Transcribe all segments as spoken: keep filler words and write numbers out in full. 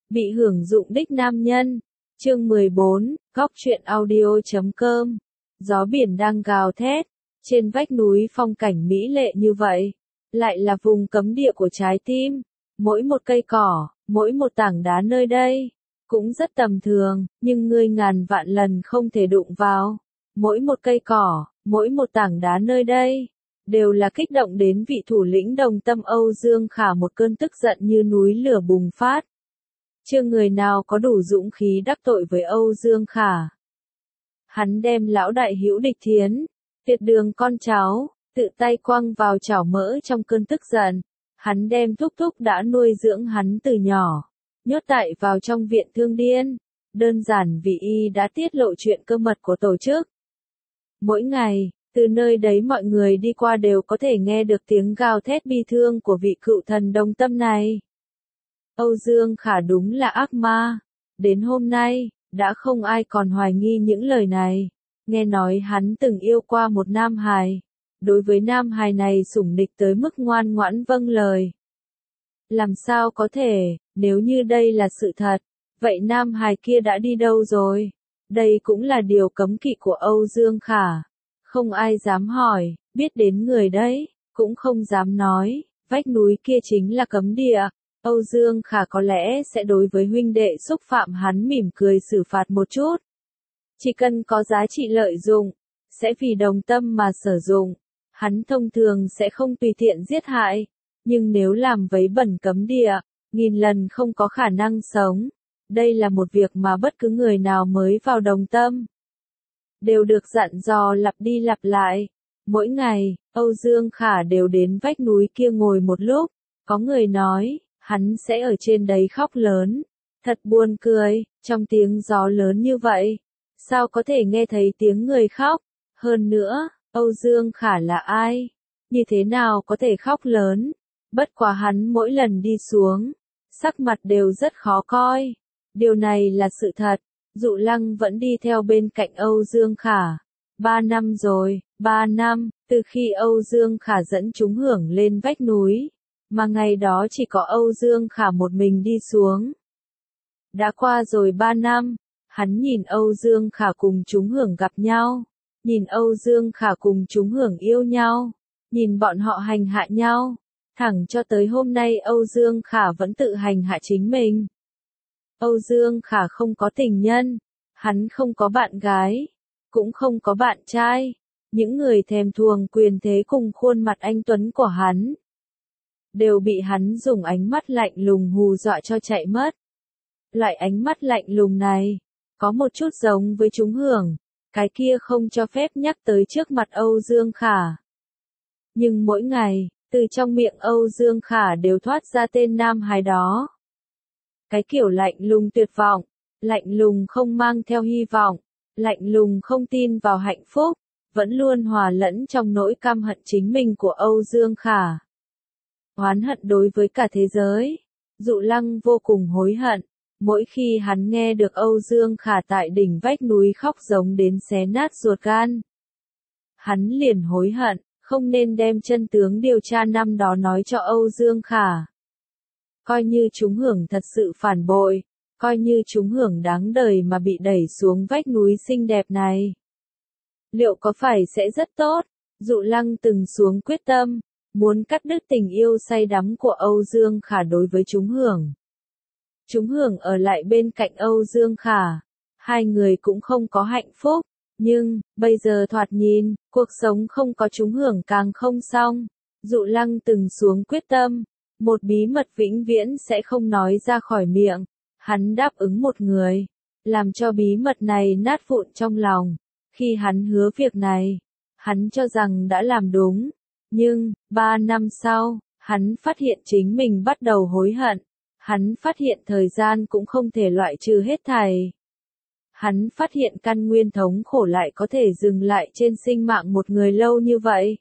Bị hưởng dụng đích nam nhân. Chương mười bốn, góc truyện audio chấm com. Gió biển đang gào thét, trên vách núi phong cảnh mỹ lệ như vậy, lại là vùng cấm địa của trái tim. Mỗi một cây cỏ, mỗi một tảng đá nơi đây, cũng rất tầm thường, nhưng ngươi ngàn vạn lần không thể đụng vào. Mỗi một cây cỏ, mỗi một tảng đá nơi đây, đều là kích động đến vị thủ lĩnh Đồng Tâm Âu Dương Khả một cơn tức giận như núi lửa bùng phát. Chưa người nào có đủ dũng khí đắc tội với Âu Dương Khả. Hắn đem lão đại hữu địch thiến, Tuyệt Đường con cháu, tự tay quăng vào chảo mỡ trong cơn tức giận. Hắn đem thúc thúc đã nuôi dưỡng hắn từ nhỏ, nhốt tại vào trong viện thương điên, đơn giản vì y đã tiết lộ chuyện cơ mật của tổ chức. Mỗi ngày, từ nơi đấy mọi người đi qua đều có thể nghe được tiếng gào thét bi thương của vị cựu thần Đồng Tâm này. Âu Dương Khả đúng là ác ma. Đến hôm nay, đã không ai còn hoài nghi những lời này. Nghe nói hắn từng yêu qua một nam hài. Đối với nam hài này sủng nịch tới mức ngoan ngoãn vâng lời. Làm sao có thể, nếu như đây là sự thật, vậy nam hài kia đã đi đâu rồi? Đây cũng là điều cấm kỵ của Âu Dương Khả. Không ai dám hỏi, biết đến người đấy, cũng không dám nói, vách núi kia chính là cấm địa. Âu Dương Khả có lẽ sẽ đối với huynh đệ xúc phạm hắn mỉm cười xử phạt một chút. Chỉ cần có giá trị lợi dụng, sẽ vì đồng tâm mà sử dụng. Hắn thông thường sẽ không tùy tiện giết hại, nhưng nếu làm vấy bẩn cấm địa, nghìn lần không có khả năng sống. Đây là một việc mà bất cứ người nào mới vào đồng tâm đều được dặn dò lặp đi lặp lại. Mỗi ngày, Âu Dương Khả đều đến vách núi kia ngồi một lúc. Có người nói, hắn sẽ ở trên đấy khóc lớn. Thật buồn cười, trong tiếng gió lớn như vậy, sao có thể nghe thấy tiếng người khóc? Hơn nữa, Âu Dương Khả là ai? Như thế nào có thể khóc lớn? Bất quá hắn mỗi lần đi xuống, sắc mặt đều rất khó coi. Điều này là sự thật. Dụ Lăng vẫn đi theo bên cạnh Âu Dương Khả. Ba năm rồi, ba năm, từ khi Âu Dương Khả dẫn chúng hưởng lên vách núi, mà ngày đó chỉ có Âu Dương Khả một mình đi xuống. Đã qua rồi ba năm, hắn nhìn Âu Dương Khả cùng chúng hưởng gặp nhau, nhìn Âu Dương Khả cùng chúng hưởng yêu nhau, nhìn bọn họ hành hạ nhau, thẳng cho tới hôm nay Âu Dương Khả vẫn tự hành hạ chính mình. Âu Dương Khả không có tình nhân, hắn không có bạn gái, cũng không có bạn trai. Những người thèm thuồng quyền thế cùng khuôn mặt anh tuấn của hắn, đều bị hắn dùng ánh mắt lạnh lùng hù dọa cho chạy mất. Loại ánh mắt lạnh lùng này, có một chút giống với chúng hưởng, cái kia không cho phép nhắc tới trước mặt Âu Dương Khả. Nhưng mỗi ngày, từ trong miệng Âu Dương Khả đều thoát ra tên nam hài đó. Cái kiểu lạnh lùng tuyệt vọng, lạnh lùng không mang theo hy vọng, lạnh lùng không tin vào hạnh phúc, vẫn luôn hòa lẫn trong nỗi căm hận chính mình của Âu Dương Khả. Oán hận đối với cả thế giới. Dụ Lăng vô cùng hối hận, mỗi khi hắn nghe được Âu Dương Khả tại đỉnh vách núi khóc giống đến xé nát ruột gan. Hắn liền hối hận, không nên đem chân tướng điều tra năm đó nói cho Âu Dương Khả. Coi như chúng hưởng thật sự phản bội, coi như chúng hưởng đáng đời mà bị đẩy xuống vách núi xinh đẹp này. Liệu có phải sẽ rất tốt? Dụ Lăng từng xuống quyết tâm, muốn cắt đứt tình yêu say đắm của Âu Dương Khả đối với chúng hưởng. Chúng hưởng ở lại bên cạnh Âu Dương Khả. Hai người cũng không có hạnh phúc, nhưng, bây giờ thoạt nhìn, cuộc sống không có chúng hưởng càng không xong. Dụ Lăng từng xuống quyết tâm, một bí mật vĩnh viễn sẽ không nói ra khỏi miệng. Hắn đáp ứng một người, làm cho bí mật này nát vụn trong lòng. Khi hắn hứa việc này, hắn cho rằng đã làm đúng. Nhưng, ba năm sau, hắn phát hiện chính mình bắt đầu hối hận. Hắn phát hiện thời gian cũng không thể loại trừ hết thảy. Hắn phát hiện căn nguyên thống khổ lại có thể dừng lại trên sinh mạng một người lâu như vậy.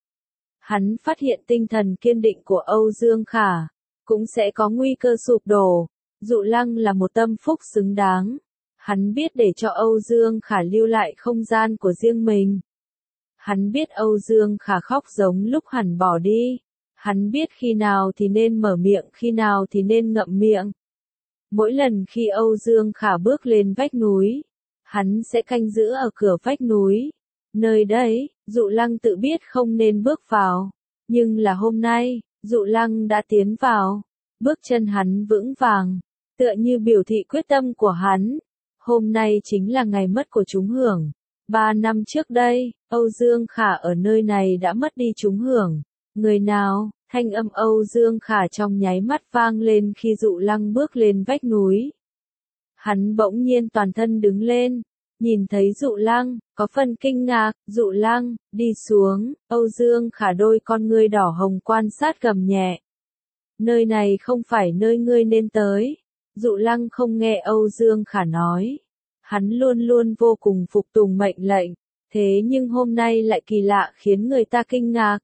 Hắn phát hiện tinh thần kiên định của Âu Dương Khả cũng sẽ có nguy cơ sụp đổ. Dụ Lăng là một tâm phúc xứng đáng. Hắn biết để cho Âu Dương Khả lưu lại không gian của riêng mình. Hắn biết Âu Dương Khả khóc giống lúc hẳn bỏ đi. Hắn biết khi nào thì nên mở miệng, khi nào thì nên ngậm miệng. Mỗi lần khi Âu Dương Khả bước lên vách núi, hắn sẽ canh giữ ở cửa vách núi. Nơi đấy, Dụ Lăng tự biết không nên bước vào, nhưng là hôm nay, Dụ Lăng đã tiến vào, bước chân hắn vững vàng, tựa như biểu thị quyết tâm của hắn. Hôm nay chính là ngày mất của chúng hưởng. Ba năm trước đây, Âu Dương Khả ở nơi này đã mất đi chúng hưởng. Người nào? Thanh âm Âu Dương Khả trong nháy mắt vang lên khi Dụ Lăng bước lên vách núi. Hắn bỗng nhiên toàn thân đứng lên, nhìn thấy Dụ Lăng, có phần kinh ngạc. Dụ Lăng, đi xuống. Âu Dương Khả đôi con ngươi đỏ hồng quan sát gầm nhẹ. Nơi này không phải nơi ngươi nên tới. Dụ Lăng không nghe Âu Dương Khả nói. Hắn luôn luôn vô cùng phục tùng mệnh lệnh, thế nhưng hôm nay lại kỳ lạ khiến người ta kinh ngạc.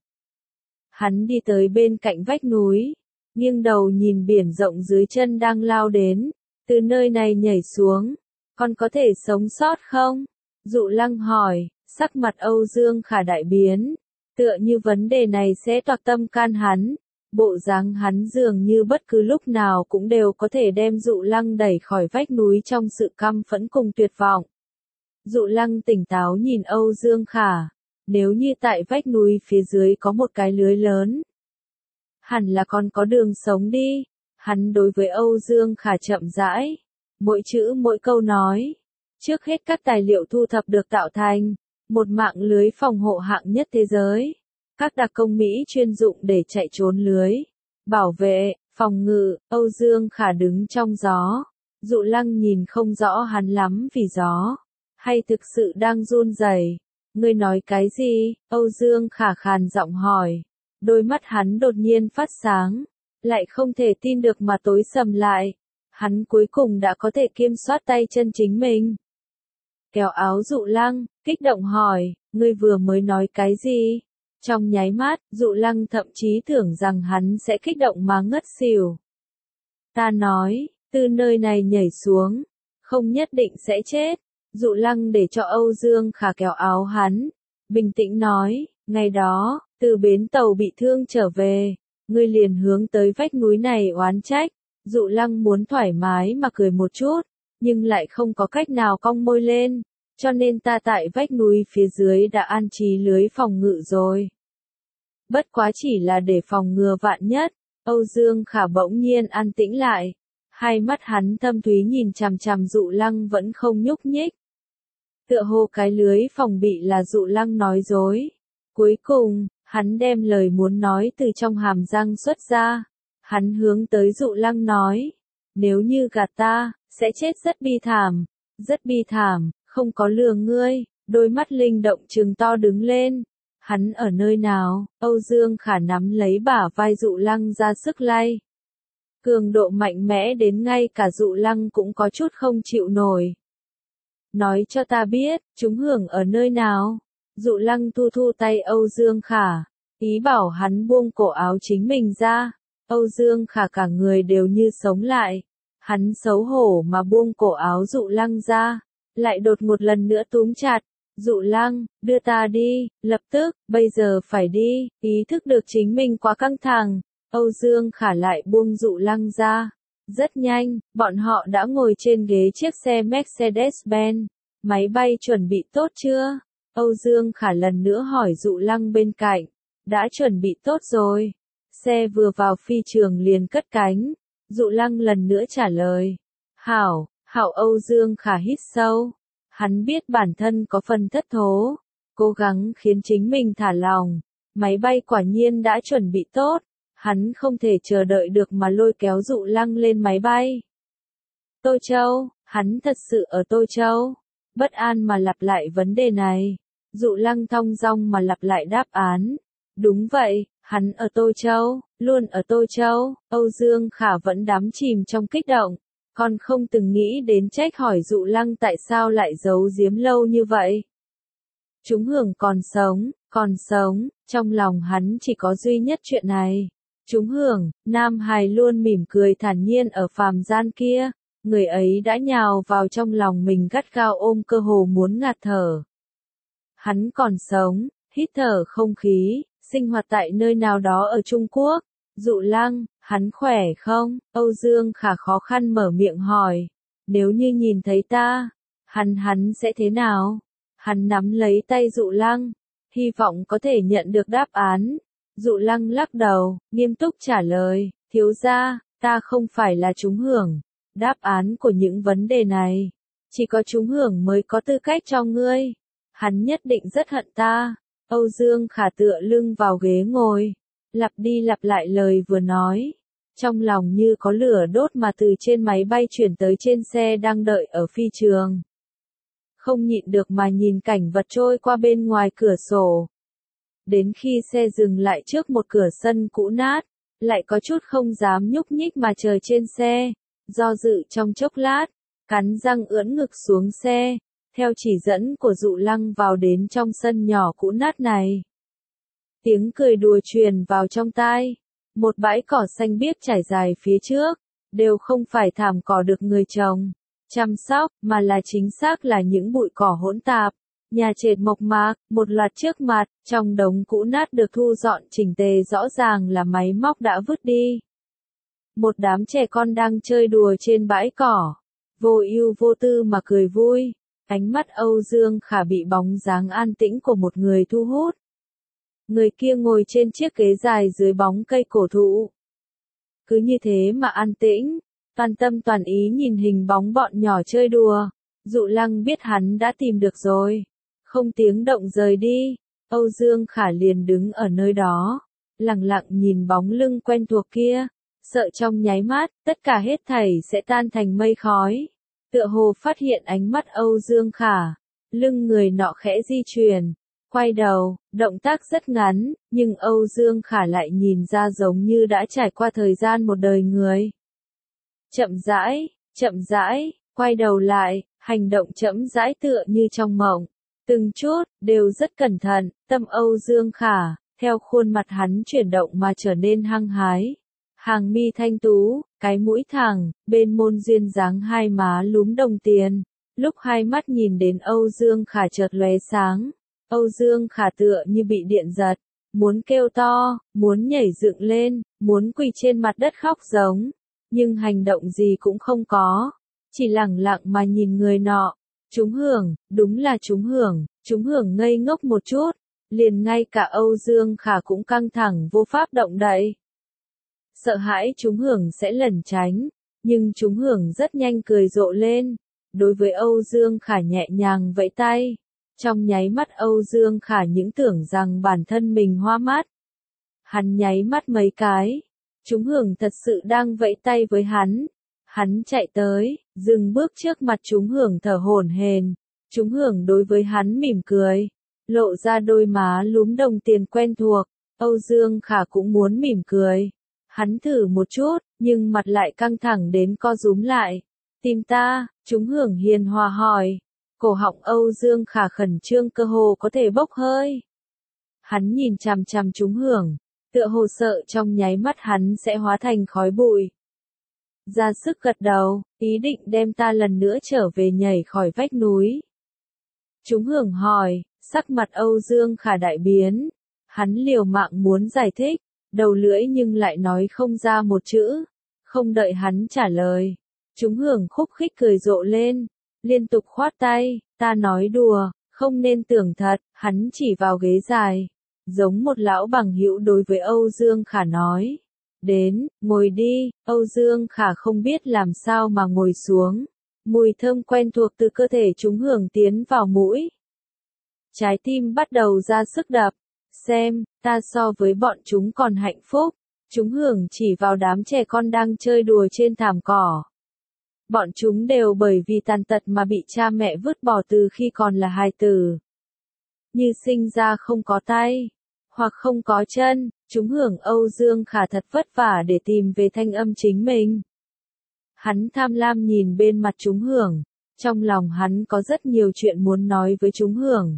Hắn đi tới bên cạnh vách núi, nghiêng đầu nhìn biển rộng dưới chân đang lao đến, từ nơi này nhảy xuống, con có thể sống sót không? Dụ Lăng hỏi, sắc mặt Âu Dương Khả đại biến, tựa như vấn đề này sẽ toạc tâm can hắn. Bộ dáng hắn dường như bất cứ lúc nào cũng đều có thể đem Dụ Lăng đẩy khỏi vách núi trong sự căm phẫn cùng tuyệt vọng. Dụ Lăng tỉnh táo nhìn Âu Dương Khả, nếu như tại vách núi phía dưới có một cái lưới lớn, hẳn là còn có đường sống đi. Hắn đối với Âu Dương Khả chậm rãi, mỗi chữ mỗi câu nói. Trước hết các tài liệu thu thập được tạo thành một mạng lưới phòng hộ hạng nhất thế giới. Các đặc công Mỹ chuyên dụng để chạy trốn lưới, bảo vệ, phòng ngự. Âu Dương Khả đứng trong gió. Dụ Lăng nhìn không rõ hắn lắm vì gió, hay thực sự đang run rẩy. Ngươi nói cái gì? Âu Dương Khả khàn giọng hỏi. Đôi mắt hắn đột nhiên phát sáng, lại không thể tin được mà tối sầm lại. Hắn cuối cùng đã có thể kiểm soát tay chân chính mình. Kéo áo Dụ Lăng, kích động hỏi, ngươi vừa mới nói cái gì? Trong nháy mắt, Dụ Lăng thậm chí tưởng rằng hắn sẽ kích động mà ngất xỉu. Ta nói, từ nơi này nhảy xuống, không nhất định sẽ chết. Dụ Lăng để cho Âu Dương Khả kéo áo hắn, bình tĩnh nói, ngày đó, từ bến tàu bị thương trở về, ngươi liền hướng tới vách núi này oán trách. Dụ Lăng muốn thoải mái mà cười một chút, nhưng lại không có cách nào cong môi lên, cho nên ta tại vách núi phía dưới đã an trí lưới phòng ngự rồi. Bất quá chỉ là để phòng ngừa vạn nhất. Âu Dương Khả bỗng nhiên an tĩnh lại, hai mắt hắn thâm thúy nhìn chằm chằm Dụ Lăng vẫn không nhúc nhích. Tựa hồ cái lưới phòng bị là Dụ Lăng nói dối. Cuối cùng, hắn đem lời muốn nói từ trong hàm răng xuất ra. Hắn hướng tới Dụ Lăng nói, nếu như gạt ta, sẽ chết rất bi thảm, rất bi thảm, không có lừa ngươi. Đôi mắt linh động trừng to đứng lên. Hắn ở nơi nào? Âu Dương Khả nắm lấy bả vai Dụ Lăng ra sức lay. Cường độ mạnh mẽ đến ngay cả Dụ Lăng cũng có chút không chịu nổi. Nói cho ta biết, chúng hưởng ở nơi nào? Dụ Lăng thu thu tay Âu Dương Khả, ý bảo hắn buông cổ áo chính mình ra. Âu Dương Khả cả người đều như sống lại. Hắn xấu hổ mà buông cổ áo Dụ Lăng ra, lại đột một lần nữa túm chặt. Dụ Lăng, đưa ta đi, lập tức, bây giờ phải đi. Ý thức được chính mình quá căng thẳng, Âu Dương Khả lại buông Dụ Lăng ra. Rất nhanh, bọn họ đã ngồi trên ghế chiếc xe Mercedes-Benz. Máy bay chuẩn bị tốt chưa? Âu Dương Khả lần nữa hỏi Dụ Lăng bên cạnh. Đã chuẩn bị tốt rồi. Xe vừa vào phi trường liền cất cánh. Dụ Lăng lần nữa trả lời. Hảo, hảo. Âu Dương Khả hít sâu. Hắn biết bản thân có phần thất thố, cố gắng khiến chính mình thả lòng. Máy bay quả nhiên đã chuẩn bị tốt, hắn không thể chờ đợi được mà lôi kéo Dụ Lăng lên máy bay. Tô Châu, hắn thật sự ở Tô Châu? Bất an mà lặp lại vấn đề này. Dụ Lăng thong dong mà lặp lại đáp án. Đúng vậy, hắn ở Tô Châu, luôn ở Tô Châu. Âu Dương Khả vẫn đắm chìm trong kích động. Con không từng nghĩ đến trách hỏi Dụ Lăng tại sao lại giấu giếm lâu như vậy. Chúng hưởng còn sống, còn sống, trong lòng hắn chỉ có duy nhất chuyện này. Chúng hưởng, Nam Hải luôn mỉm cười thản nhiên ở phàm gian kia, người ấy đã nhào vào trong lòng mình gắt gao ôm cơ hồ muốn ngạt thở. Hắn còn sống, hít thở không khí, sinh hoạt tại nơi nào đó ở Trung Quốc. Dụ Lăng, Hắn khỏe không? Âu Dương Khả khó khăn mở miệng hỏi. Nếu như nhìn thấy ta, hắn hắn sẽ thế nào? Hắn nắm lấy tay Dụ Lăng, hy vọng có thể nhận được đáp án. Dụ Lăng lắc đầu, nghiêm túc trả lời, thiếu gia, ta không phải là chúng hưởng. Đáp án của những vấn đề này, chỉ có chúng hưởng mới có tư cách cho ngươi. Hắn nhất định rất hận ta. Âu Dương Khả tựa lưng vào ghế ngồi, lặp đi lặp lại lời vừa nói. Trong lòng như có lửa đốt mà từ trên máy bay chuyển tới trên xe đang đợi ở phi trường. Không nhịn được mà nhìn cảnh vật trôi qua bên ngoài cửa sổ. Đến khi xe dừng lại trước một cửa sân cũ nát, lại có chút không dám nhúc nhích mà chờ trên xe, do dự trong chốc lát, cắn răng ưỡn ngực xuống xe, theo chỉ dẫn của Dụ Lăng vào đến trong sân nhỏ cũ nát này. Tiếng cười đùa truyền vào trong tai, một bãi cỏ xanh biếc trải dài phía trước, đều không phải thảm cỏ được người trồng, chăm sóc, mà là chính xác là những bụi cỏ hỗn tạp. Nhà trệt mộc mạc, một loạt trước mặt, trong đống cũ nát được thu dọn chỉnh tề rõ ràng là máy móc đã vứt đi. Một đám trẻ con đang chơi đùa trên bãi cỏ, vô ưu vô tư mà cười vui. Ánh mắt Âu Dương Khả bị bóng dáng an tĩnh của một người thu hút. Người kia ngồi trên chiếc ghế dài dưới bóng cây cổ thụ. Cứ như thế mà an tĩnh, toàn tâm toàn ý nhìn hình bóng bọn nhỏ chơi đùa. Dụ Lăng biết hắn đã tìm được rồi. Không tiếng động rời đi, Âu Dương Khả liền đứng ở nơi đó, lặng lặng nhìn bóng lưng quen thuộc kia, sợ trong nháy mắt, tất cả hết thảy sẽ tan thành mây khói. Tựa hồ phát hiện ánh mắt Âu Dương Khả, lưng người nọ khẽ di chuyển, quay đầu, động tác rất ngắn, nhưng Âu Dương Khả lại nhìn ra giống như đã trải qua thời gian một đời người. Chậm rãi, chậm rãi, quay đầu lại, hành động chậm rãi tựa như trong mộng. Từng chút, đều rất cẩn thận, tâm Âu Dương Khả, theo khuôn mặt hắn chuyển động mà trở nên hăng hái. Hàng mi thanh tú, cái mũi thẳng, bên môn duyên dáng hai má lúm đồng tiền. Lúc hai mắt nhìn đến Âu Dương Khả chợt lóe sáng, Âu Dương Khả tựa như bị điện giật, muốn kêu to, muốn nhảy dựng lên, muốn quỳ trên mặt đất khóc giống, nhưng hành động gì cũng không có, chỉ lẳng lặng mà nhìn người nọ. Chúng hưởng, đúng là chúng hưởng, chúng hưởng ngây ngốc một chút, liền ngay cả Âu Dương Khả cũng căng thẳng vô pháp động đậy. Sợ hãi chúng hưởng sẽ lẩn tránh, nhưng chúng hưởng rất nhanh cười rộ lên, đối với Âu Dương Khả nhẹ nhàng vẫy tay. Trong nháy mắt Âu Dương Khả những tưởng rằng bản thân mình hoa mắt. Hắn nháy mắt mấy cái, chúng hưởng thật sự đang vẫy tay với hắn. Hắn chạy tới, dừng bước trước mặt chúng hưởng thở hổn hển. Chúng hưởng đối với hắn mỉm cười, lộ ra đôi má lúm đồng tiền quen thuộc. Âu Dương Khả cũng muốn mỉm cười. Hắn thử một chút, nhưng mặt lại căng thẳng đến co rúm lại. Tìm ta, chúng hưởng hiền hòa hỏi. Cổ họng Âu Dương Khả khẩn trương cơ hồ có thể bốc hơi. Hắn nhìn chằm chằm chúng hưởng, tựa hồ sợ trong nháy mắt hắn sẽ hóa thành khói bụi. Ra sức gật đầu, ý định đem ta lần nữa trở về nhảy khỏi vách núi. Chúng hưởng hỏi, sắc mặt Âu Dương Khả đại biến. Hắn liều mạng muốn giải thích, đầu lưỡi nhưng lại nói không ra một chữ. Không đợi hắn trả lời, chúng hưởng khúc khích cười rộ lên, liên tục khoát tay, ta nói đùa, không nên tưởng thật. Hắn chỉ vào ghế dài, giống một lão bằng hữu đối với Âu Dương Khả nói. Đến, ngồi đi. Âu Dương Khả không biết làm sao mà ngồi xuống. Mùi thơm quen thuộc từ cơ thể chúng hưởng tiến vào mũi. Trái tim bắt đầu ra sức đập. Xem, ta so với bọn chúng còn hạnh phúc. Chúng hưởng chỉ vào đám trẻ con đang chơi đùa trên thảm cỏ. Bọn chúng đều bởi vì tàn tật mà bị cha mẹ vứt bỏ từ khi còn là hài tử. Như sinh ra không có tay, hoặc không có chân. Chúng hưởng Âu Dương Khả thật vất vả để tìm về thanh âm chính mình. Hắn tham lam nhìn bên mặt chúng hưởng, trong lòng hắn có rất nhiều chuyện muốn nói với chúng hưởng.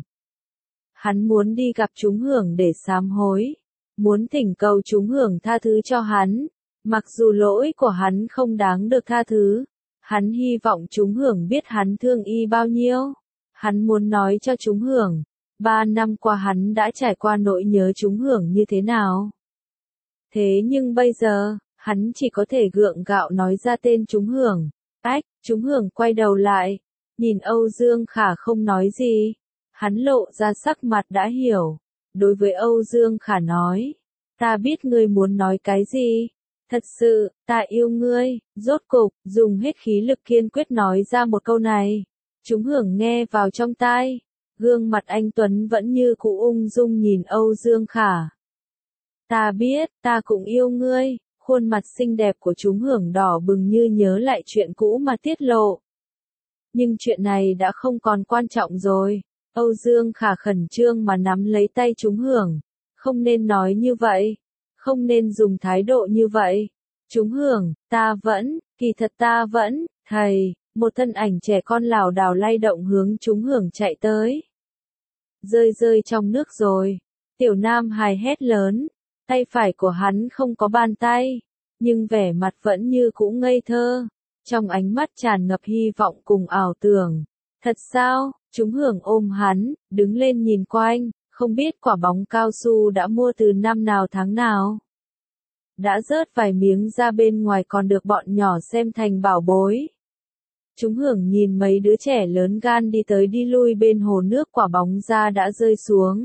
Hắn muốn đi gặp chúng hưởng để sám hối, muốn thỉnh cầu chúng hưởng tha thứ cho hắn, mặc dù lỗi của hắn không đáng được tha thứ. Hắn hy vọng chúng hưởng biết hắn thương y bao nhiêu. Hắn muốn nói cho chúng hưởng, ba năm qua hắn đã trải qua nỗi nhớ chúng hưởng như thế nào. Thế nhưng bây giờ, Hắn chỉ có thể gượng gạo nói ra tên Trúng Hưởng. Ách, Trúng Hưởng quay đầu lại, nhìn Âu Dương Khả không nói gì. Hắn lộ ra sắc mặt đã hiểu. Đối với Âu Dương Khả nói, ta biết ngươi muốn nói cái gì. Thật sự, ta yêu ngươi. Rốt cục, dùng hết khí lực kiên quyết nói ra một câu này. Trúng Hưởng nghe vào trong tai. Gương mặt anh Tuấn vẫn như cũ ung dung nhìn Âu Dương Khả. Ta biết, ta cũng yêu ngươi. Khuôn mặt xinh đẹp của Trúng Hưởng đỏ bừng như nhớ lại chuyện cũ mà tiết lộ. Nhưng chuyện này đã không còn quan trọng rồi. Âu Dương Khả khẩn trương mà nắm lấy tay Trúng Hưởng. Không nên nói như vậy. Không nên dùng thái độ như vậy. Trúng Hưởng, ta vẫn, kỳ thật ta vẫn, thầy, một thân ảnh trẻ con lảo đảo lay động hướng Trúng Hưởng chạy tới. Rơi rơi trong nước rồi. Tiểu Nam hài hét lớn. Tay phải của hắn không có bàn tay, nhưng vẻ mặt vẫn như cũ ngây thơ. Trong ánh mắt tràn ngập hy vọng cùng ảo tưởng. Thật sao? Trúng Hưởng ôm hắn, đứng lên nhìn quanh, không biết quả bóng cao su đã mua từ năm nào tháng nào. Đã rớt vài miếng ra bên ngoài còn được bọn nhỏ xem thành bảo bối. Trúng Hưởng nhìn mấy đứa trẻ lớn gan đi tới đi lui bên hồ nước, quả bóng ra đã rơi xuống.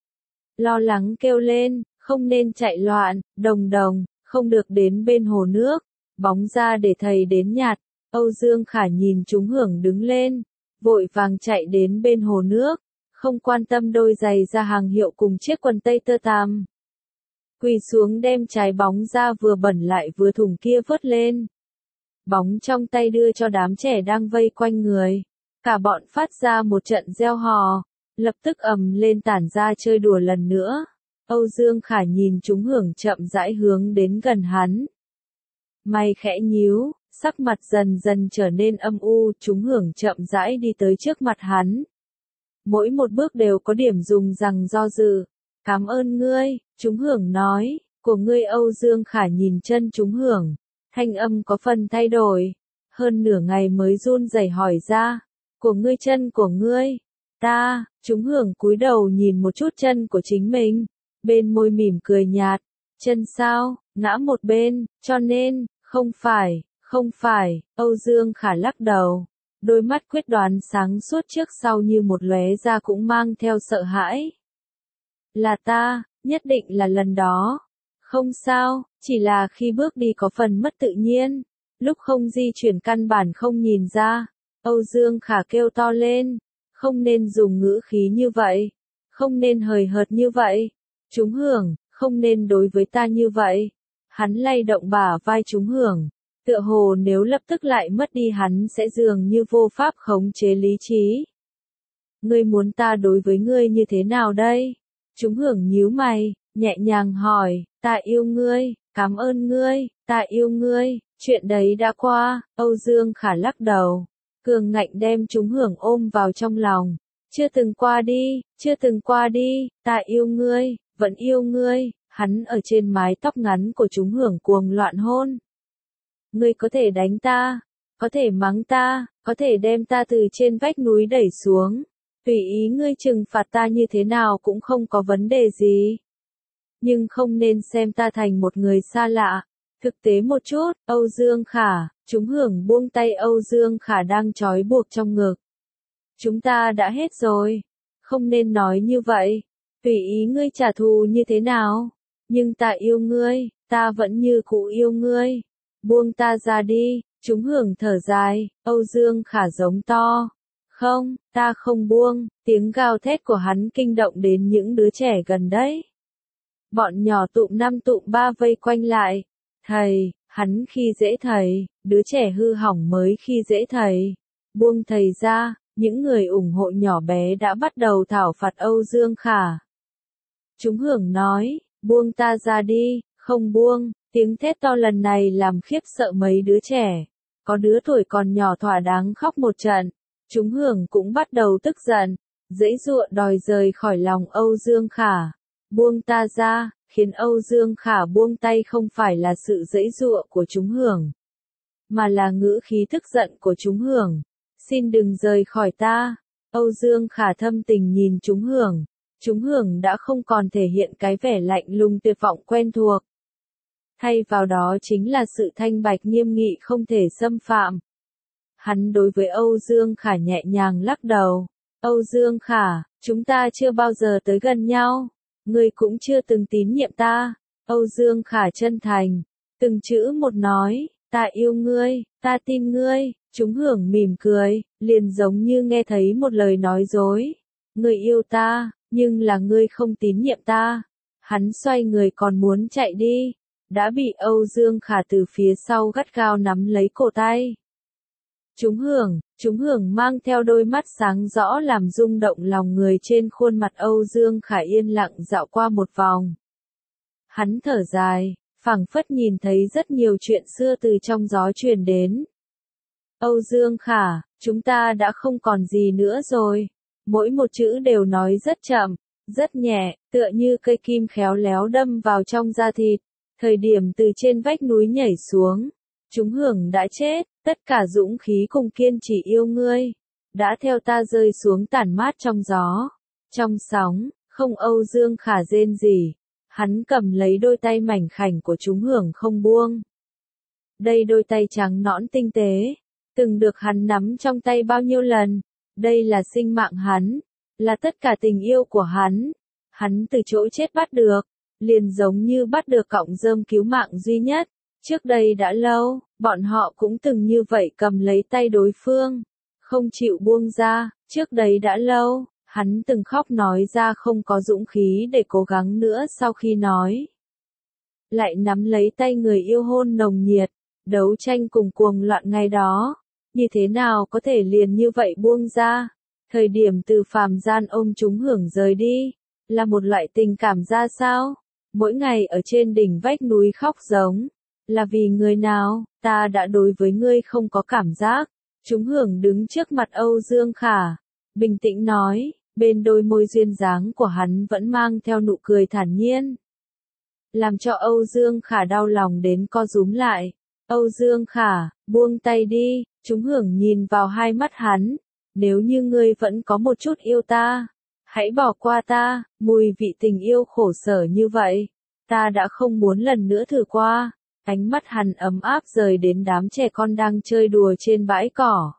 Lo lắng kêu lên, không nên chạy loạn, Đồng Đồng, không được đến bên hồ nước, bóng ra để thầy đến nhặt. Âu Dương Khả nhìn Trúng Hưởng đứng lên, vội vàng chạy đến bên hồ nước, không quan tâm đôi giày da hàng hiệu cùng chiếc quần tây tơ tằm. Quỳ xuống đem trái bóng ra vừa bẩn lại vừa thủng kia vớt lên. Bóng trong tay đưa cho đám trẻ đang vây quanh người. Cả bọn phát ra một trận reo hò, lập tức ầm lên tản ra chơi đùa lần nữa. Âu Dương Khả nhìn Trúng Hưởng chậm rãi hướng đến gần hắn. Mày khẽ nhíu, sắc mặt dần dần trở nên âm u, Trúng Hưởng chậm rãi đi tới trước mặt hắn. Mỗi một bước đều có điểm dùng rằng do dự. Cảm ơn ngươi, Trúng Hưởng nói, của ngươi. Âu Dương Khả nhìn chân Trúng Hưởng, thanh âm có phần thay đổi. Hơn nửa ngày mới run rẩy hỏi ra, của ngươi chân của ngươi. Ta, Trúng Hưởng cúi đầu nhìn một chút chân của chính mình, bên môi mỉm cười nhạt, chân sao, ngã một bên, cho nên, không phải, không phải. Âu Dương Khả lắc đầu, đôi mắt quyết đoán sáng suốt trước sau như một lóe ra cũng mang theo sợ hãi. Là ta, nhất định là lần đó. Không sao, chỉ là khi bước đi có phần mất tự nhiên, lúc không di chuyển căn bản không nhìn ra. Âu Dương Khả kêu to lên, không nên dùng ngữ khí như vậy, không nên hời hợt như vậy. Trúng Hưởng, không nên đối với ta như vậy. Hắn lay động bả vai Trúng Hưởng, tựa hồ nếu lập tức lại mất đi hắn sẽ dường như vô pháp khống chế lý trí. Ngươi muốn ta đối với ngươi như thế nào đây? Trúng Hưởng nhíu mày, nhẹ nhàng hỏi, ta yêu ngươi, cảm ơn ngươi, ta yêu ngươi, chuyện đấy đã qua. Âu Dương Khả lắc đầu, cường ngạnh đem Trúng Hưởng ôm vào trong lòng. Chưa từng qua đi, chưa từng qua đi, ta yêu ngươi, vẫn yêu ngươi. Hắn ở trên mái tóc ngắn của Trúng Hưởng cuồng loạn hôn. Ngươi có thể đánh ta, có thể mắng ta, có thể đem ta từ trên vách núi đẩy xuống. Tùy ý ngươi trừng phạt ta như thế nào cũng không có vấn đề gì. Nhưng không nên xem ta thành một người xa lạ. Thực tế một chút, Âu Dương Khả. Trúng Hưởng buông tay Âu Dương Khả đang trói buộc trong ngực. Chúng ta đã hết rồi. Không nên nói như vậy. Tùy ý ngươi trả thù như thế nào. Nhưng ta yêu ngươi, ta vẫn như cũ yêu ngươi. Buông ta ra đi. Trúng Hưởng thở dài, Âu Dương Khả giống to. Không, ta không buông. Tiếng gào thét của hắn kinh động đến những đứa trẻ gần đấy. Bọn nhỏ tụm năm tụm ba vây quanh lại. Thầy, hắn khi dễ thầy, đứa trẻ hư hỏng mới khi dễ thầy. Buông thầy ra, những người ủng hộ nhỏ bé đã bắt đầu thảo phạt Âu Dương Khả. Trúng Hưởng nói, buông ta ra đi, không buông. Tiếng thét to lần này làm khiếp sợ mấy đứa trẻ. Có đứa tuổi còn nhỏ thỏa đáng khóc một trận. Trúng Hưởng cũng bắt đầu tức giận, giãy giụa đòi rời khỏi lòng Âu Dương Khả. Buông ta ra, khiến Âu Dương Khả buông tay không phải là sự giãy giụa của Trúng Hưởng, mà là ngữ khí tức giận của Trúng Hưởng. Xin đừng rời khỏi ta. Âu Dương Khả thâm tình nhìn Trúng Hưởng. Trúng Hưởng đã không còn thể hiện cái vẻ lạnh lùng tuyệt vọng quen thuộc. thay vào đó chính là sự thanh bạch nghiêm nghị không thể xâm phạm. Hắn đối với Âu Dương Khả nhẹ nhàng lắc đầu. Âu Dương Khả, chúng ta chưa bao giờ tới gần nhau. Ngươi cũng chưa từng tín nhiệm ta. Âu Dương Khả chân thành, từng chữ một nói, ta yêu ngươi, ta tin ngươi. Chúng hưởng mỉm cười, liền giống như nghe thấy một lời nói dối. Ngươi yêu ta, nhưng là ngươi không tín nhiệm ta. Hắn xoay người còn muốn chạy đi, đã bị Âu Dương Khả từ phía sau gắt gao nắm lấy cổ tay. Chúng hưởng, chúng hưởng mang theo đôi mắt sáng rõ làm rung động lòng người trên khuôn mặt Âu Dương Khả yên lặng dạo qua một vòng. Hắn thở dài, phảng phất nhìn thấy rất nhiều chuyện xưa từ trong gió truyền đến. Âu Dương Khả, chúng ta đã không còn gì nữa rồi. Mỗi một chữ đều nói rất chậm, rất nhẹ, tựa như cây kim khéo léo đâm vào trong da thịt. Thời điểm từ trên vách núi nhảy xuống, chúng hưởng đã chết, tất cả dũng khí cùng kiên trì yêu ngươi, đã theo ta rơi xuống tản mát trong gió, trong sóng. Không. Âu Dương Khả rên rỉ, hắn cầm lấy đôi tay mảnh khảnh của chúng hưởng không buông. Đây đôi tay trắng nõn tinh tế, từng được hắn nắm trong tay bao nhiêu lần, đây là sinh mạng hắn, là tất cả tình yêu của hắn. Hắn từ chỗ chết bắt được, liền giống như bắt được cọng rơm cứu mạng duy nhất. Trước đây đã lâu, bọn họ cũng từng như vậy cầm lấy tay đối phương, không chịu buông ra. Trước đây đã lâu, hắn từng khóc nói ra không có dũng khí để cố gắng nữa sau khi nói. Lại nắm lấy tay người yêu hôn nồng nhiệt, đấu tranh cùng cuồng loạn ngày đó. Như thế nào có thể liền như vậy buông ra? Thời điểm từ phàm gian ôm chúng hưởng rời đi, là một loại tình cảm ra sao? Mỗi ngày ở trên đỉnh vách núi khóc giống, là vì người nào? Ta đã đối với ngươi không có cảm giác. Chúng hưởng đứng trước mặt Âu Dương Khả, bình tĩnh nói, bên đôi môi duyên dáng của hắn vẫn mang theo nụ cười thản nhiên. Làm cho Âu Dương Khả đau lòng đến co rúm lại. Âu Dương Khả, buông tay đi. Chúng hưởng nhìn vào hai mắt hắn, nếu như ngươi vẫn có một chút yêu ta, hãy bỏ qua ta. Mùi vị tình yêu khổ sở như vậy, ta đã không muốn lần nữa thử qua. Ánh mắt hắn ấm áp rời đến đám trẻ con đang chơi đùa trên bãi cỏ.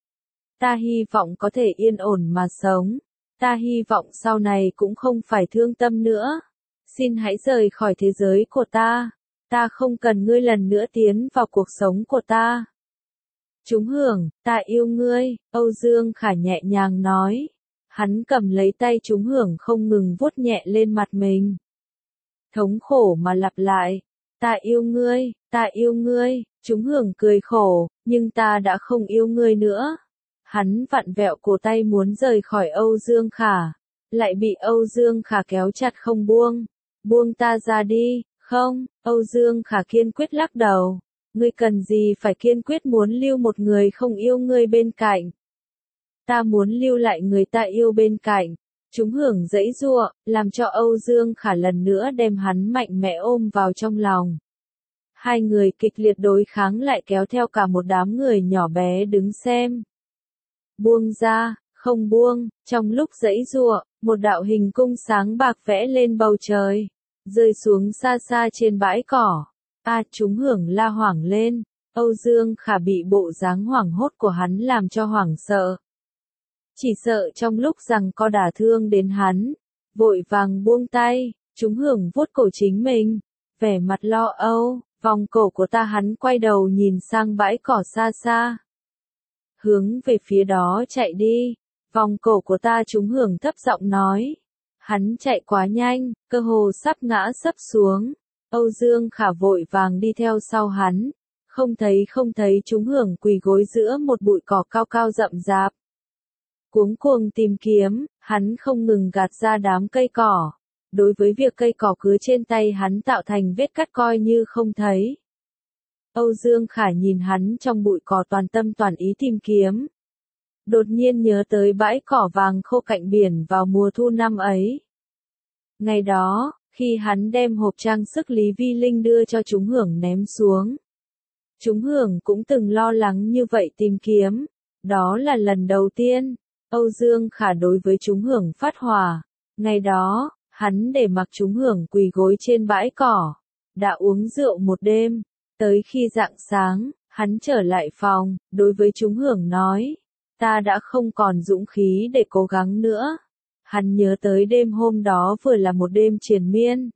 Ta hy vọng có thể yên ổn mà sống, ta hy vọng sau này cũng không phải thương tâm nữa. Xin hãy rời khỏi thế giới của ta, ta không cần ngươi lần nữa tiến vào cuộc sống của ta. Chúng hưởng, ta yêu ngươi, Âu Dương Khả nhẹ nhàng nói. Hắn cầm lấy tay chúng hưởng không ngừng vuốt nhẹ lên mặt mình. Thống khổ mà lặp lại, ta yêu ngươi, ta yêu ngươi. Chúng hưởng cười khổ, nhưng ta đã không yêu ngươi nữa. Hắn vặn vẹo cổ tay muốn rời khỏi Âu Dương Khả, lại bị Âu Dương Khả kéo chặt không buông. Buông ta ra đi. Không. Âu Dương Khả kiên quyết lắc đầu. Ngươi cần gì phải kiên quyết muốn lưu một người không yêu ngươi bên cạnh? Ta muốn lưu lại người ta yêu bên cạnh. Chúng hưởng giãy giụa, làm cho Âu Dương Khả lần nữa đem hắn mạnh mẽ ôm vào trong lòng. Hai người kịch liệt đối kháng lại kéo theo cả một đám người nhỏ bé đứng xem. Buông ra, không buông. Trong lúc giãy giụa, một đạo hình cung sáng bạc vẽ lên bầu trời, rơi xuống xa xa trên bãi cỏ. A à, chúng hưởng la hoảng lên. Âu Dương Khả bị bộ dáng hoảng hốt của hắn làm cho hoảng sợ. Chỉ sợ trong lúc rằng co đả thương đến hắn, vội vàng buông tay. Chúng hưởng vuốt cổ chính mình, vẻ mặt lo âu. Vòng cổ của ta. Hắn quay đầu nhìn sang bãi cỏ xa xa, hướng về phía đó chạy đi. Vòng cổ của ta. Chúng hưởng thấp giọng nói. Hắn chạy quá nhanh, cơ hồ sắp ngã sấp xuống. Âu Dương Khả vội vàng đi theo sau hắn, không thấy không thấy. Chúng hưởng quỳ gối giữa một bụi cỏ cao cao rậm rạp, cuống cuồng tìm kiếm. Hắn không ngừng gạt ra đám cây cỏ, đối với việc cây cỏ cứa trên tay hắn tạo thành vết cắt coi như không thấy. Âu Dương Khả nhìn hắn trong bụi cỏ toàn tâm toàn ý tìm kiếm, đột nhiên nhớ tới bãi cỏ vàng khô cạnh biển vào mùa thu năm ấy. Ngày đó, khi hắn đem hộp trang sức Lý Vi Linh đưa cho chúng hưởng ném xuống, chúng hưởng cũng từng lo lắng như vậy tìm kiếm. Đó là lần đầu tiên Âu Dương Khả đối với chúng hưởng phát hỏa. Ngày đó, hắn để mặc chúng hưởng quỳ gối trên bãi cỏ, đã uống rượu một đêm, tới khi rạng sáng, hắn trở lại phòng, đối với chúng hưởng nói, ta đã không còn dũng khí để cố gắng nữa. Hắn nhớ tới đêm hôm đó vừa là một đêm triền miên.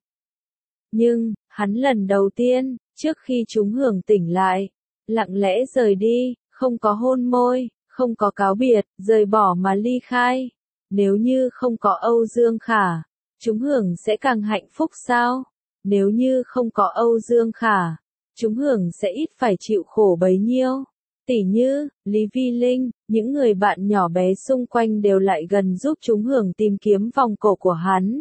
Nhưng, hắn lần đầu tiên, trước khi chúng hưởng tỉnh lại, lặng lẽ rời đi, không có hôn môi, không có cáo biệt, rời bỏ mà ly khai. Nếu như không có Âu Dương Khả, chúng hưởng sẽ càng hạnh phúc sao? Nếu như không có Âu Dương Khả, chúng hưởng sẽ ít phải chịu khổ bấy nhiêu. Tỉ như, Lý Vi Linh, những người bạn nhỏ bé xung quanh đều lại gần giúp chúng hưởng tìm kiếm vòng cổ của hắn.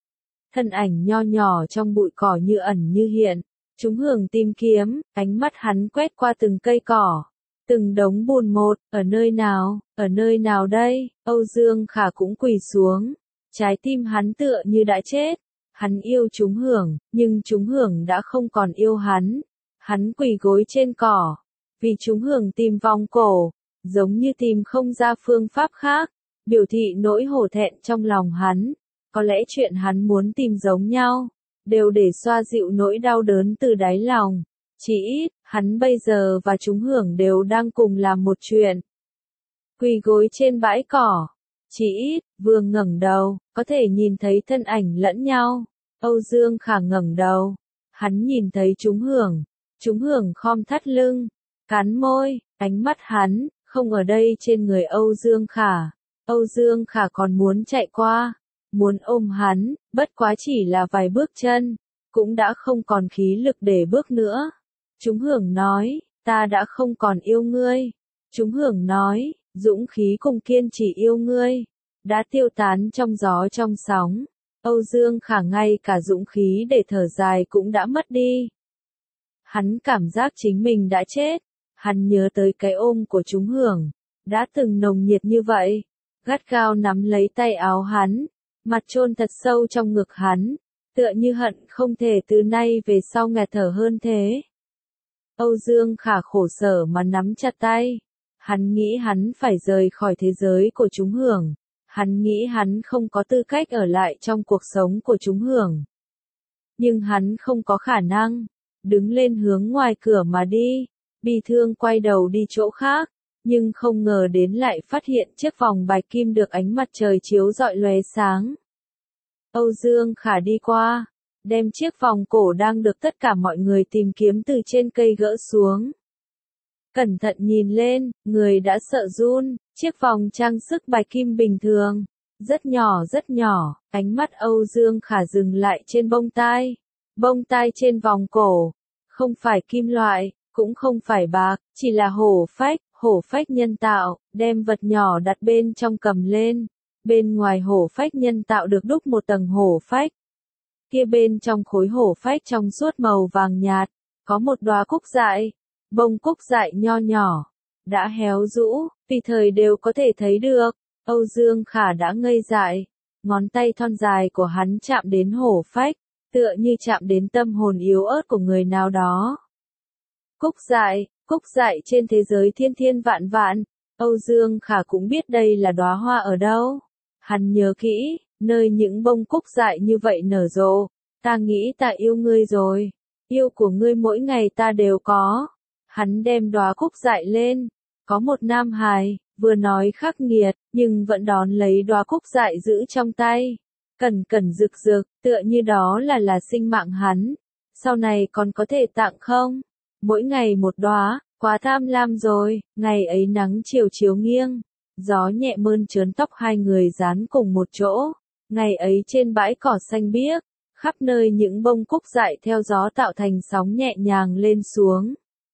Thân ảnh nho nhỏ trong bụi cỏ như ẩn như hiện, chúng hưởng tìm kiếm, ánh mắt hắn quét qua từng cây cỏ, từng đống bùn một, ở nơi nào, ở nơi nào đây, Âu Dương Khả cũng quỳ xuống, trái tim hắn tựa như đã chết, hắn yêu chúng hưởng, nhưng chúng hưởng đã không còn yêu hắn, hắn quỳ gối trên cỏ, vì chúng hưởng tìm vòng cổ, giống như tìm không ra phương pháp khác, biểu thị nỗi hổ thẹn trong lòng hắn, có lẽ chuyện hắn muốn tìm giống nhau, đều để xoa dịu nỗi đau đớn từ đáy lòng. Chỉ ít, hắn bây giờ và chúng hưởng đều đang cùng làm một chuyện. Quỳ gối trên bãi cỏ. Chỉ ít, vừa ngẩng đầu, có thể nhìn thấy thân ảnh lẫn nhau. Âu Dương Khả ngẩng đầu. Hắn nhìn thấy chúng hưởng. Chúng hưởng khom thắt lưng. Cắn môi, ánh mắt hắn, không ở đây trên người Âu Dương Khả. Âu Dương Khả còn muốn chạy qua. Muốn ôm hắn, bất quá chỉ là vài bước chân. Cũng đã không còn khí lực để bước nữa. Chúng hưởng nói, ta đã không còn yêu ngươi. Chúng hưởng nói, dũng khí cùng kiên trì yêu ngươi, đã tiêu tán trong gió trong sóng. Âu Dương Khả ngay cả dũng khí để thở dài cũng đã mất đi. Hắn cảm giác chính mình đã chết. Hắn nhớ tới cái ôm của chúng hưởng, đã từng nồng nhiệt như vậy. Gắt gao nắm lấy tay áo hắn, mặt chôn thật sâu trong ngực hắn, tựa như hận không thể từ nay về sau nghẹt thở hơn thế. Âu Dương Khả khổ sở mà nắm chặt tay. Hắn nghĩ hắn phải rời khỏi thế giới của chúng hưởng. Hắn nghĩ hắn không có tư cách ở lại trong cuộc sống của chúng hưởng. Nhưng hắn không có khả năng. Đứng lên hướng ngoài cửa mà đi. Bi thương quay đầu đi chỗ khác. Nhưng không ngờ đến lại phát hiện chiếc vòng bạch kim được ánh mặt trời chiếu rọi lóe sáng. Âu Dương Khả đi qua. Đem chiếc vòng cổ đang được tất cả mọi người tìm kiếm từ trên cây gỡ xuống. Cẩn thận nhìn lên, người đã sợ run, chiếc vòng trang sức bạch kim bình thường. Rất nhỏ rất nhỏ, ánh mắt Âu Dương Khả dừng lại trên bông tai. Bông tai trên vòng cổ. Không phải kim loại, cũng không phải bạc, chỉ là hổ phách, hổ phách nhân tạo, đem vật nhỏ đặt bên trong cầm lên. Bên ngoài hổ phách nhân tạo được đúc một tầng hổ phách. Kia bên trong khối hổ phách trong suốt màu vàng nhạt, có một đóa cúc dại, bông cúc dại nho nhỏ, đã héo rũ, tùy thời đều có thể thấy được. Âu Dương Khả đã ngây dại, ngón tay thon dài của hắn chạm đến hổ phách, tựa như chạm đến tâm hồn yếu ớt của người nào đó. Cúc dại, cúc dại trên thế giới thiên thiên vạn vạn, Âu Dương Khả cũng biết đây là đóa hoa ở đâu. Hắn nhớ kỹ, nơi những bông cúc dại như vậy nở rộ, ta nghĩ ta yêu ngươi rồi, yêu của ngươi mỗi ngày ta đều có. Hắn đem đóa cúc dại lên, có một nam hài, vừa nói khắc nghiệt, nhưng vẫn đón lấy đóa cúc dại giữ trong tay, cẩn cẩn rực rực, tựa như đó là là sinh mạng hắn. Sau này còn có thể tặng không? Mỗi ngày một đóa, quá tham lam rồi. Ngày ấy nắng chiều chiếu nghiêng, gió nhẹ mơn trớn tóc hai người dán cùng một chỗ. Ngày ấy trên bãi cỏ xanh biếc, khắp nơi những bông cúc dại theo gió tạo thành sóng nhẹ nhàng lên xuống.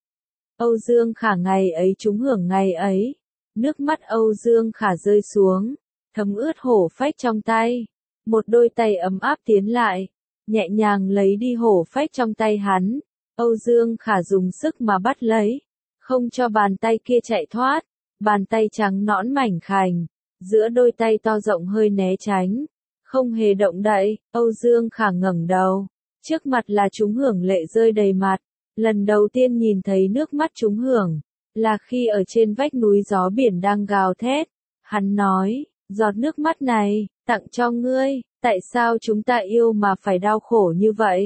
Âu Dương Khả ngày ấy trúng hưởng ngày ấy. Nước mắt Âu Dương Khả rơi xuống, thấm ướt hổ phách trong tay. Một đôi tay ấm áp tiến lại, nhẹ nhàng lấy đi hổ phách trong tay hắn. Âu Dương Khả dùng sức mà bắt lấy, không cho bàn tay kia chạy thoát. Bàn tay trắng nõn mảnh khảnh, giữa đôi tay to rộng hơi né tránh, không hề động đậy. Âu Dương Khả ngẩng đầu, trước mặt là chúng hưởng lệ rơi đầy mặt. Lần đầu tiên nhìn thấy nước mắt chúng hưởng, là khi ở trên vách núi gió biển đang gào thét. Hắn nói, giọt nước mắt này, tặng cho ngươi, tại sao chúng ta yêu mà phải đau khổ như vậy?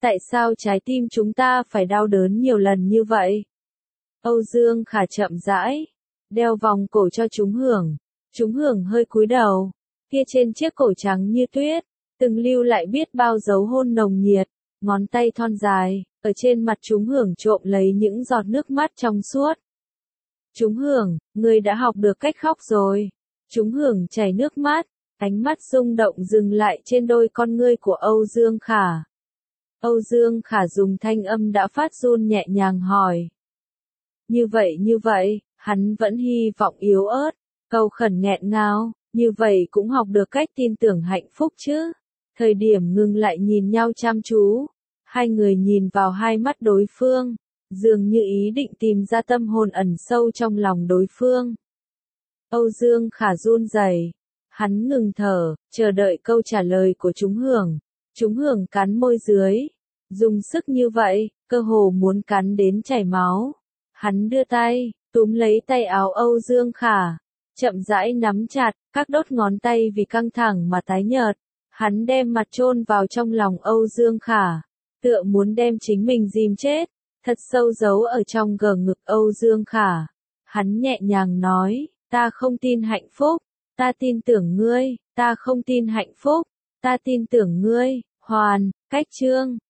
Tại sao trái tim chúng ta phải đau đớn nhiều lần như vậy? Âu Dương Khả chậm rãi, đeo vòng cổ cho Trúng Hưởng. Trúng Hưởng hơi cúi đầu, kia trên chiếc cổ trắng như tuyết, từng lưu lại biết bao dấu hôn nồng nhiệt, ngón tay thon dài, ở trên mặt Trúng Hưởng trộm lấy những giọt nước mắt trong suốt. Trúng Hưởng, ngươi đã học được cách khóc rồi. Trúng Hưởng chảy nước mắt, ánh mắt rung động dừng lại trên đôi con ngươi của Âu Dương Khả. Âu Dương Khả dùng thanh âm đã phát run nhẹ nhàng hỏi. Như vậy như vậy, hắn vẫn hy vọng yếu ớt, cầu khẩn nghẹn ngào, như vậy cũng học được cách tin tưởng hạnh phúc chứ. Thời điểm ngừng lại nhìn nhau chăm chú, hai người nhìn vào hai mắt đối phương, dường như ý định tìm ra tâm hồn ẩn sâu trong lòng đối phương. Âu Dương Khả run rẩy, hắn ngừng thở, chờ đợi câu trả lời của Trúng Hưởng. Trúng Hưởng cắn môi dưới, dùng sức như vậy, cơ hồ muốn cắn đến chảy máu. Hắn đưa tay, túm lấy tay áo Âu Dương Khả, chậm rãi nắm chặt, các đốt ngón tay vì căng thẳng mà tái nhợt. Hắn đem mặt chôn vào trong lòng Âu Dương Khả, tựa muốn đem chính mình dìm chết, thật sâu giấu ở trong gờ ngực Âu Dương Khả. Hắn nhẹ nhàng nói, ta không tin hạnh phúc, ta tin tưởng ngươi, ta không tin hạnh phúc, ta tin tưởng ngươi. Hoàn, cách chương